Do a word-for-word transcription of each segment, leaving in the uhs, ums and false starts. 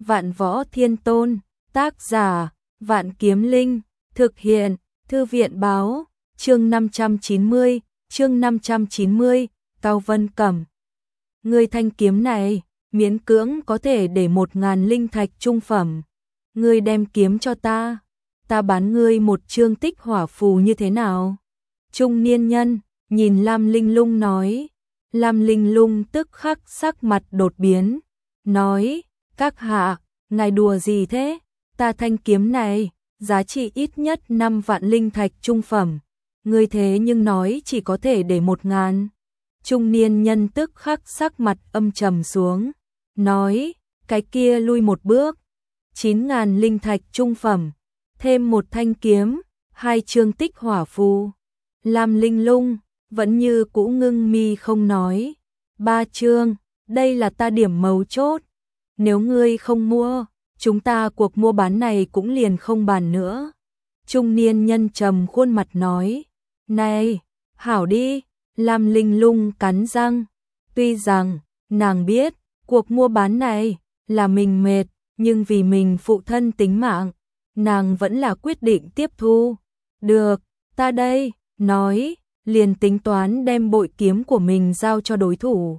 Vạn Võ Thiên Tôn, tác giả, Vạn Kiếm Linh, thực hiện, Thư viện báo, chương năm trăm chín mươi, chương năm trăm chín mươi, Cao Vân Cẩm. Ngươi thanh kiếm này, miễn cưỡng có thể để một ngàn linh thạch trung phẩm. Ngươi đem kiếm cho ta, ta bán ngươi một chương tích hỏa phù như thế nào? Trung niên nhân, nhìn Lam Linh Lung nói. Lam Linh Lung tức khắc sắc mặt đột biến, nói, các hạ, ngài đùa gì thế? Ta thanh kiếm này, giá trị ít nhất năm vạn linh thạch trung phẩm. Ngươi thế nhưng nói chỉ có thể để một ngàn. Trung niên nhân tức khắc sắc mặt âm trầm xuống, nói, cái kia lui một bước. Chín ngàn linh thạch trung phẩm, thêm một thanh kiếm, hai chương tích hỏa phù. Lam Linh Lung vẫn như cũ ngưng mi không nói. Ba chương, đây là ta điểm mấu chốt. Nếu ngươi không mua, chúng ta cuộc mua bán này cũng liền không bàn nữa. Trung niên nhân trầm khuôn mặt nói. Này, hảo đi. Lam Linh Lung cắn răng. Tuy rằng, nàng biết, cuộc mua bán này là mình mệt, nhưng vì mình phụ thân tính mạng, nàng vẫn là quyết định tiếp thu. Được, ta đây, nói, liền tính toán đem bội kiếm của mình giao cho đối thủ.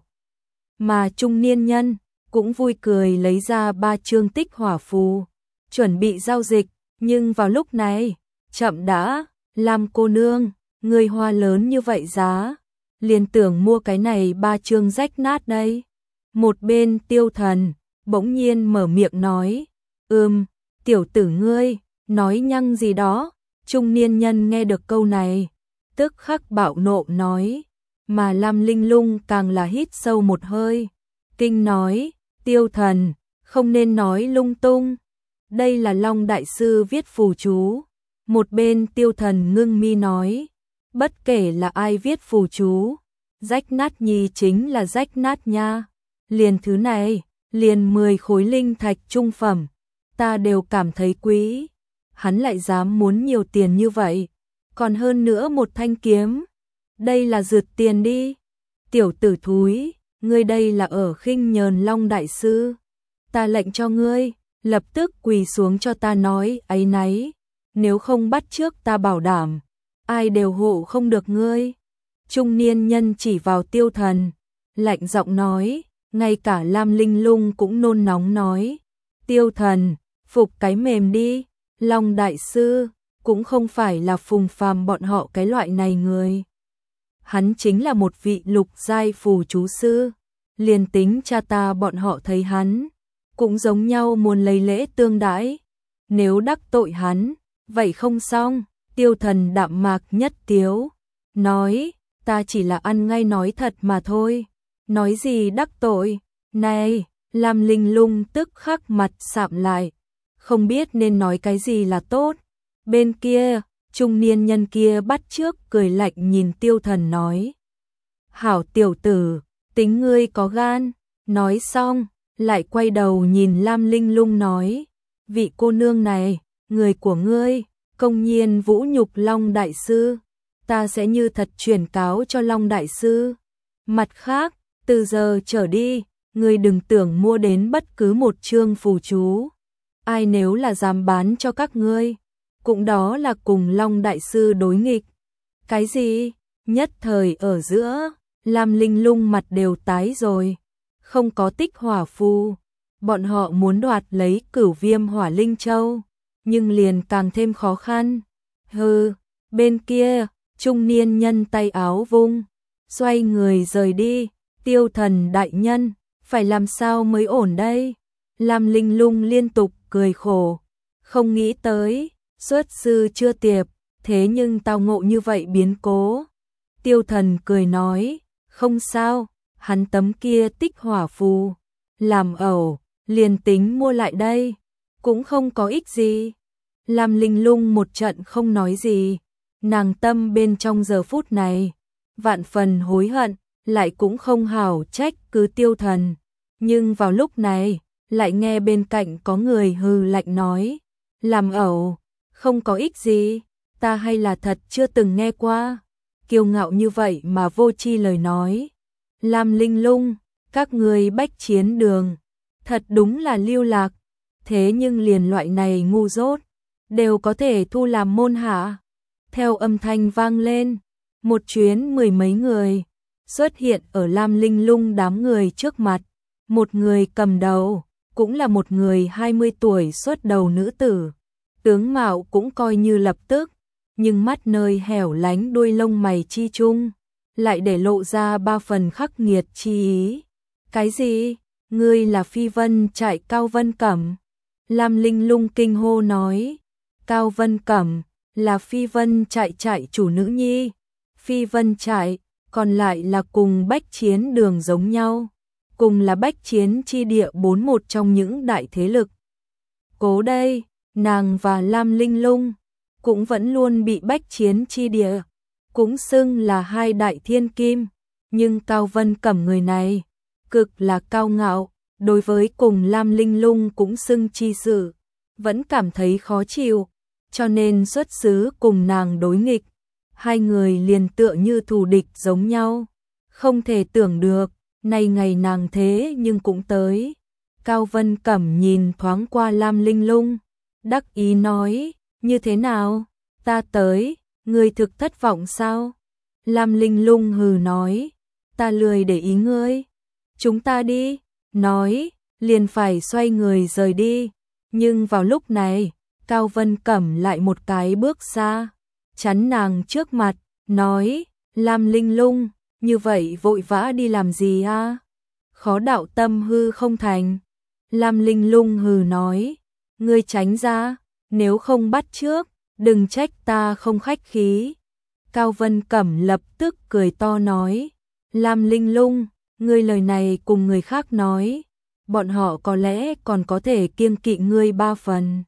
Mà trung niên nhân cũng vui cười lấy ra ba chương tích hỏa phù, chuẩn bị giao dịch, nhưng vào lúc này, chậm đã, Lam cô nương, người hoa lớn như vậy giá, liền tưởng mua cái này ba chương rách nát đây. Một bên Tiêu Thần bỗng nhiên mở miệng nói, ừm, tiểu tử ngươi, nói nhăng gì đó. Trung niên nhân nghe được câu này, tức khắc bạo nộ nói, mà Lam Linh Lung càng là hít sâu một hơi, kinh nói, Tiêu Thần, không nên nói lung tung, đây là Long Đại Sư viết phù chú. Một bên Tiêu Thần ngưng mi nói, bất kể là ai viết phù chú, rách nát nhi chính là rách nát nha, liền thứ này, liền mười khối linh thạch trung phẩm, ta đều cảm thấy quý. Hắn lại dám muốn nhiều tiền như vậy, còn hơn nữa một thanh kiếm, đây là rượt tiền đi. Tiểu tử thúi, ngươi đây là ở khinh nhờn Long Đại Sư. Ta lệnh cho ngươi, lập tức quỳ xuống cho ta nói áy náy, nếu không bắt trước ta bảo đảm, ai đều hộ không được ngươi. Trung niên nhân chỉ vào Tiêu Thần, lạnh giọng nói, ngay cả Lam Linh Lung cũng nôn nóng nói, Tiêu Thần, phục cái mềm đi. Long Đại Sư cũng không phải là Phùng Phàm bọn họ cái loại này người. Hắn chính là một vị lục giai phù chú sư, liền tính cha ta bọn họ thấy hắn, cũng giống nhau muốn lấy lễ tương đãi. Nếu đắc tội hắn, vậy không xong. Tiêu Thần đạm mạc nhất tiếu, nói, ta chỉ là ăn ngay nói thật mà thôi. Nói gì đắc tội, này, Lam Linh Lung tức khắc mặt sạm lại, không biết nên nói cái gì là tốt. Bên kia, trung niên nhân kia bắt trước cười lạnh nhìn Tiêu Thần nói, hảo tiểu tử, tính ngươi có gan. Nói xong, lại quay đầu nhìn Lam Linh Lung nói, vị cô nương này, người của ngươi, công nhiên vũ nhục Long Đại Sư, ta sẽ như thật truyền cáo cho Long Đại Sư. Mặt khác, từ giờ trở đi, ngươi đừng tưởng mua đến bất cứ một chương phù chú. Ai nếu là dám bán cho các ngươi, cũng đó là cùng Long Đại Sư đối nghịch. Cái gì? Nhất thời ở giữa, Lam Linh Lung mặt đều tái rồi. Không có tích hỏa phù, bọn họ muốn đoạt lấy Cửu Viêm Hỏa Linh Châu, nhưng liền càng thêm khó khăn. Hừ, bên kia, trung niên nhân tay áo vung, xoay người rời đi. Tiêu Thần đại nhân, phải làm sao mới ổn đây? Lam Linh Lung liên tục cười khổ, không nghĩ tới, xuất sư chưa tiệp, thế nhưng tao ngộ như vậy biến cố. Tiêu Thần cười nói, không sao, hắn tấm kia tích hỏa phù, làm ẩu, liền tính mua lại đây, cũng không có ích gì. Lam Linh Lung một trận không nói gì, nàng tâm bên trong giờ phút này, vạn phần hối hận, lại cũng không hảo trách cứ Tiêu Thần. Nhưng vào lúc này, lại nghe bên cạnh có người hừ lạnh nói, làm ẩu, không có ích gì, ta hay là thật chưa từng nghe qua. Kiêu ngạo như vậy mà vô tri lời nói. Lam Linh Lung, các người bách chiến đường, thật đúng là lưu lạc. thế nhưng liền loại này ngu dốt, đều có thể thu làm môn hạ. Theo âm thanh vang lên, một chuyến mười mấy người xuất hiện ở Lam Linh Lung đám người trước mặt, một người cầm đầu, cũng là một người hai mươi tuổi xuất đầu nữ tử, tướng mạo cũng coi như lập tức, nhưng mắt nơi hẻo lánh đuôi lông mày chi chung, lại để lộ ra ba phần khắc nghiệt chi ý. Cái gì? Ngươi là Phi Vân Trại Cao Vân Cẩm? Lam Linh Lung kinh hô nói. Cao Vân Cẩm là Phi Vân Trại trại chủ nữ nhi. Phi Vân Trại còn lại là cùng Bách Chiến Đường giống nhau, cùng là Bách Chiến chi địa bốn một trong những đại thế lực. Cố đây, nàng và Lam Linh Lung cũng vẫn luôn bị Bách Chiến chi địa cũng xưng là hai đại thiên kim, nhưng Cao Vân Cẩm người này cực là cao ngạo, đối với cùng Lam Linh Lung cũng xưng chi sự, vẫn cảm thấy khó chịu, cho nên xuất xứ cùng nàng đối nghịch, hai người liền tựa như thù địch giống nhau, không thể tưởng được, nay ngày nàng thế nhưng cũng tới. Cao Vân Cẩm nhìn thoáng qua Lam Linh Lung, đắc ý nói, như thế nào, ta tới, ngươi thực thất vọng sao? Lam Linh Lung hừ nói, ta lười để ý ngươi, chúng ta đi, nói, liền phải xoay người rời đi, nhưng vào lúc này, Cao Vân Cẩm lại một cái bước xa, chắn nàng trước mặt, nói, Lam Linh Lung, như vậy vội vã đi làm gì a? Khó đạo tâm hư không thành. Lam Linh Lung hừ nói, ngươi tránh ra, nếu không bắt trước, đừng trách ta không khách khí. Cao Vân Cẩm lập tức cười to nói, Lam Linh Lung, ngươi lời này cùng người khác nói, bọn họ có lẽ còn có thể kiêng kỵ ngươi ba phần.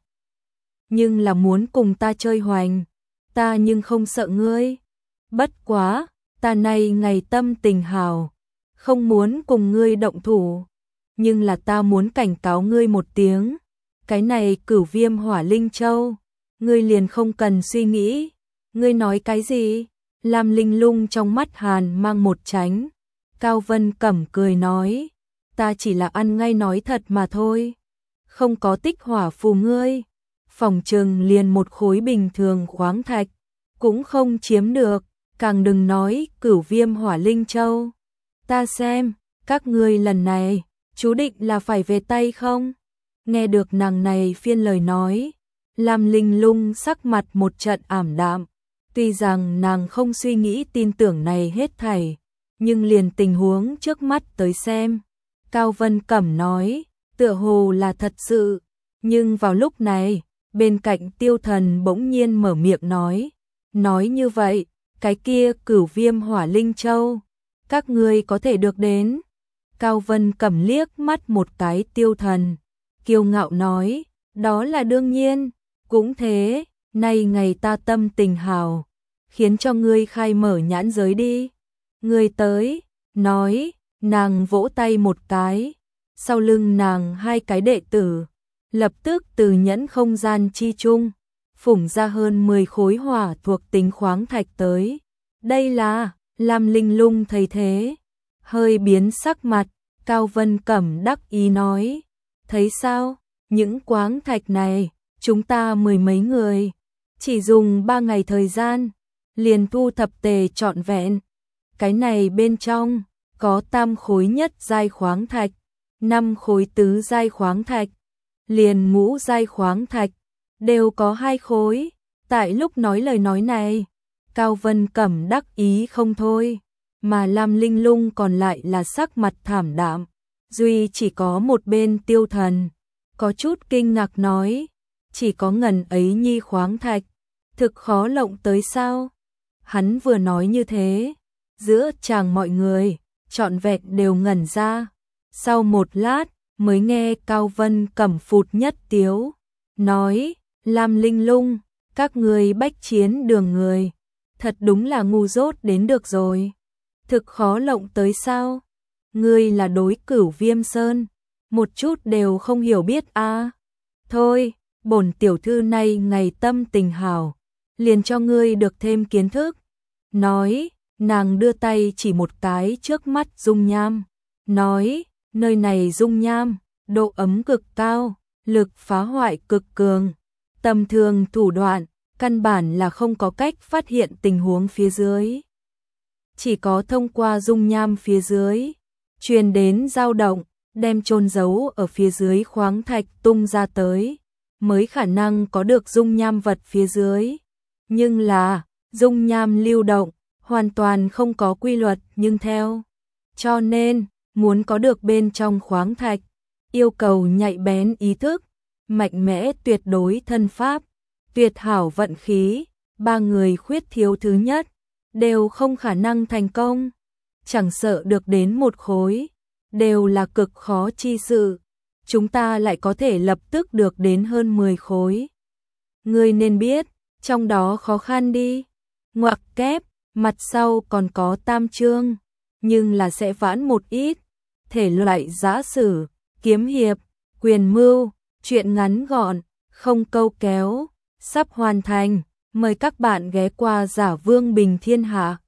Nhưng là muốn cùng ta chơi hoành, ta nhưng không sợ ngươi. Bất quá, ta nay ngày tâm tình hào, không muốn cùng ngươi động thủ, nhưng là ta muốn cảnh cáo ngươi một tiếng, cái này Cửu Viêm Hỏa Linh Châu, ngươi liền không cần suy nghĩ. Ngươi nói cái gì? Lam Linh Lung trong mắt hàn mang một tránh. Cao Vân Cẩm cười nói, ta chỉ là ăn ngay nói thật mà thôi, không có tích hỏa phù ngươi, phòng trừng liền một khối bình thường khoáng thạch cũng không chiếm được, càng đừng nói Cửu Viêm Hỏa Linh Châu. Ta xem, các ngươi lần này chú định là phải về tay không? Nghe được nàng này phiên lời nói, Lam Linh Lung sắc mặt một trận ảm đạm, tuy rằng nàng không suy nghĩ tin tưởng này hết thảy, nhưng liền tình huống trước mắt tới xem, Cao Vân Cẩm nói, tựa hồ là thật sự, nhưng vào lúc này, bên cạnh Tiêu Thần bỗng nhiên mở miệng nói, nói như vậy, cái kia Cửu Viêm Hỏa Linh Châu, các ngươi có thể được đến. Cao Vân Cẩm liếc mắt một cái Tiêu Thần, kiêu ngạo nói, đó là đương nhiên, cũng thế, nay ngày ta tâm tình hào, khiến cho ngươi khai mở nhãn giới đi. Ngươi tới, nói, nàng vỗ tay một cái, sau lưng nàng hai cái đệ tử, lập tức từ nhẫn không gian chi chung, phủng ra hơn mười khối hỏa thuộc tính khoáng thạch tới. Đây là, Lam Linh Lung thấy thế, hơi biến sắc mặt, Cao Vân Cẩm đắc ý nói, thấy sao, những khoáng thạch này, chúng ta mười mấy người, chỉ dùng ba ngày thời gian, liền thu thập tề trọn vẹn. Cái này bên trong, có tam khối nhất giai khoáng thạch, năm khối tứ giai khoáng thạch, liền ngũ giai khoáng thạch, đều có hai khối. Tại lúc nói lời nói này, Cao Vân Cẩm đắc ý không thôi, mà Lam Linh Lung còn lại là sắc mặt thảm đạm, duy chỉ có một bên Tiêu Thần, có chút kinh ngạc nói, chỉ có ngần ấy nhi khoáng thạch, thực khó lộng tới sao? Hắn vừa nói như thế, giữa chàng mọi người, trọn vẹn đều ngẩn ra, sau một lát, mới nghe Cao Vân Cẩm phụt nhất tiếu, nói, Lam Linh Lung, các ngươi Bách Chiến Đường người, thật đúng là ngu dốt đến được rồi, thực khó lộng tới sao? Ngươi là đối Cửu Viêm Sơn, một chút đều không hiểu biết a. À. Thôi, bổn tiểu thư này ngày tâm tình hào, liền cho ngươi được thêm kiến thức. Nói, nàng đưa tay chỉ một cái trước mắt dung nham, nói, nơi này dung nham, độ ấm cực cao, lực phá hoại cực cường, tầm thường thủ đoạn, căn bản là không có cách phát hiện tình huống phía dưới. Chỉ có thông qua dung nham phía dưới, truyền đến dao động, đem chôn giấu ở phía dưới khoáng thạch tung ra tới, mới khả năng có được dung nham vật phía dưới. Nhưng là, dung nham lưu động, hoàn toàn không có quy luật nhưng theo. Cho nên, muốn có được bên trong khoáng thạch, yêu cầu nhạy bén ý thức, mạnh mẽ tuyệt đối thân pháp, tuyệt hảo vận khí, ba người khuyết thiếu thứ nhất, đều không khả năng thành công. Chẳng sợ được đến một khối, đều là cực khó chi sự. Chúng ta lại có thể lập tức được đến hơn mười khối. Ngươi nên biết, trong đó khó khăn đi. Ngoặc kép, mặt sau còn có tam chương, nhưng là sẽ vãn một ít. Thể loại giã sử, kiếm hiệp, quyền mưu, truyện ngắn gọn, không câu kéo, sắp hoàn thành. Mời các bạn ghé qua Giả Vương Bình Thiên Hạ.